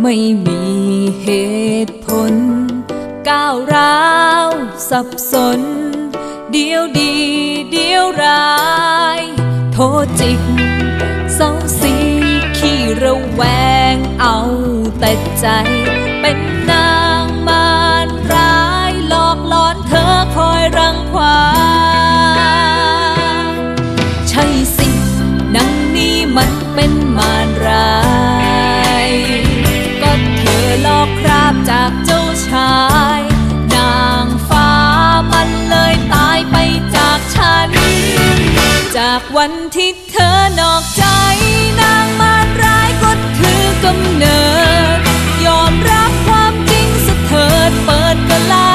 ไม่มีเหตุผลก้าวร้าวสับสนเดียวดีเดียวร้ายโทษจิกเศร้าสีขี้ระแวงเอาแต่ใจเป็นนางมารร้ายหลอกหลอนเธอคอยรังควานใช่สินางนี้มันเป็นมารร้ายก็เธอหลอกคราบจากเจ้าชายนางฟ้ามันเลยตายไปจากฉันจากวันที่เธอนอกใจนางมารร้ายก็ถือกำเนิดยอมรับความจริงสะเถิดเปิดกะลา